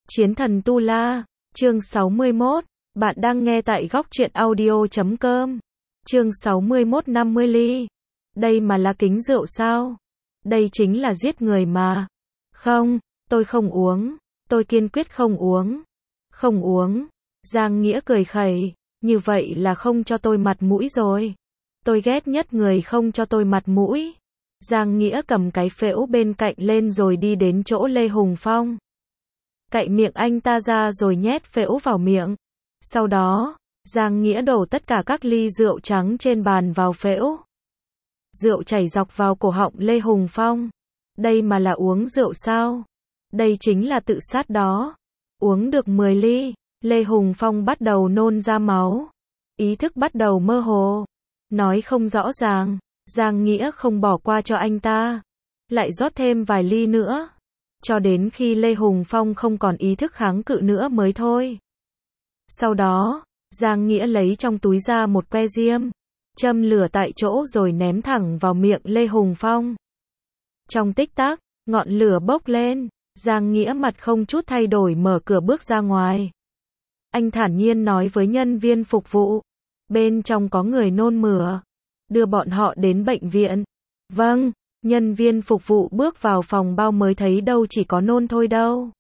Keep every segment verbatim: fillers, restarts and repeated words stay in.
Chiến thần Tu La, chương sáu mươi mốt, bạn đang nghe tại góc truyện audio chấm com. Chương sáu mươi mốt năm mươi ly. Đây mà là kính rượu sao? Đây chính là giết người mà. Không, tôi không uống, tôi kiên quyết không uống. Không uống. Giang Nghĩa cười khẩy, như vậy là không cho tôi mặt mũi rồi. Tôi ghét nhất người không cho tôi mặt mũi. Giang Nghĩa cầm cái phễu bên cạnh lên rồi đi đến chỗ Lê Hùng Phong. Cạy miệng anh ta ra rồi nhét phễu vào miệng. Sau đó, Giang Nghĩa đổ tất cả các ly rượu trắng trên bàn vào phễu. Rượu chảy dọc vào cổ họng Lê Hùng Phong. Đây mà là uống rượu sao? Đây chính là tự sát đó. Uống được mười ly, Lê Hùng Phong bắt đầu nôn ra máu. Ý thức bắt đầu mơ hồ. Nói không rõ ràng. Giang Nghĩa không bỏ qua cho anh ta. Lại rót thêm vài ly nữa. Cho đến khi Lê Hùng Phong không còn ý thức kháng cự nữa mới thôi. Sau đó, Giang Nghĩa lấy trong túi ra một que diêm, châm lửa tại chỗ rồi ném thẳng vào miệng Lê Hùng Phong. Trong tích tắc, ngọn lửa bốc lên, Giang Nghĩa mặt không chút thay đổi mở cửa bước ra ngoài. Anh thản nhiên nói với nhân viên phục vụ, bên trong có người nôn mửa, đưa bọn họ đến bệnh viện. Vâng. Nhân viên phục vụ bước vào phòng bao mới thấy đâu chỉ có nôn thôi đâu.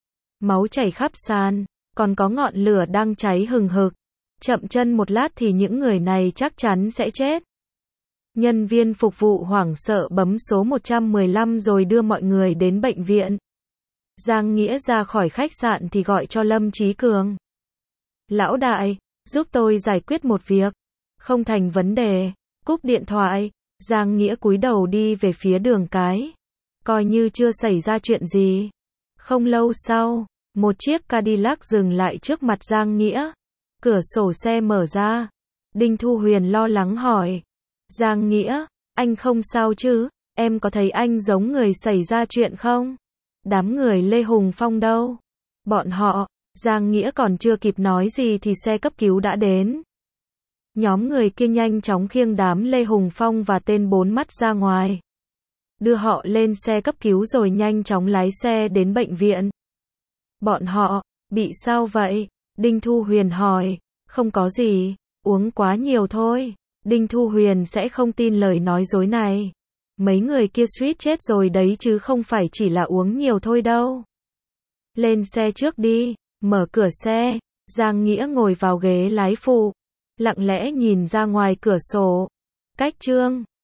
Máu chảy khắp sàn, còn có ngọn lửa đang cháy hừng hực. Chậm chân một lát thì những người này chắc chắn sẽ chết. Nhân viên phục vụ hoảng sợ bấm số một trăm mười lăm rồi đưa mọi người đến bệnh viện. Giang Nghĩa ra khỏi khách sạn thì gọi cho Lâm Chí Cường. Lão đại, giúp tôi giải quyết một việc. Không thành vấn đề. Cúp điện thoại. Giang Nghĩa cúi đầu đi về phía đường cái. Coi như chưa xảy ra chuyện gì. Không lâu sau, một chiếc Cadillac dừng lại trước mặt Giang Nghĩa. Cửa sổ xe mở ra. Đinh Thu Huyền lo lắng hỏi. Giang Nghĩa, anh không sao chứ? Em có thấy anh giống người xảy ra chuyện không? Đám người Lê Hùng Phong đâu? Bọn họ, Giang Nghĩa còn chưa kịp nói gì thì xe cấp cứu đã đến. Nhóm người kia nhanh chóng khiêng đám Lê Hùng Phong và tên bốn mắt ra ngoài. Đưa họ lên xe cấp cứu rồi nhanh chóng lái xe đến bệnh viện. Bọn họ, bị sao vậy? Đinh Thu Huyền hỏi. Không có gì, uống quá nhiều thôi. Đinh Thu Huyền sẽ không tin lời nói dối này. Mấy người kia suýt chết rồi đấy chứ không phải chỉ là uống nhiều thôi đâu. Lên xe trước đi, mở cửa xe. Giang Nghĩa ngồi vào ghế lái phụ. Lặng lẽ nhìn ra ngoài cửa sổ. Cách Trương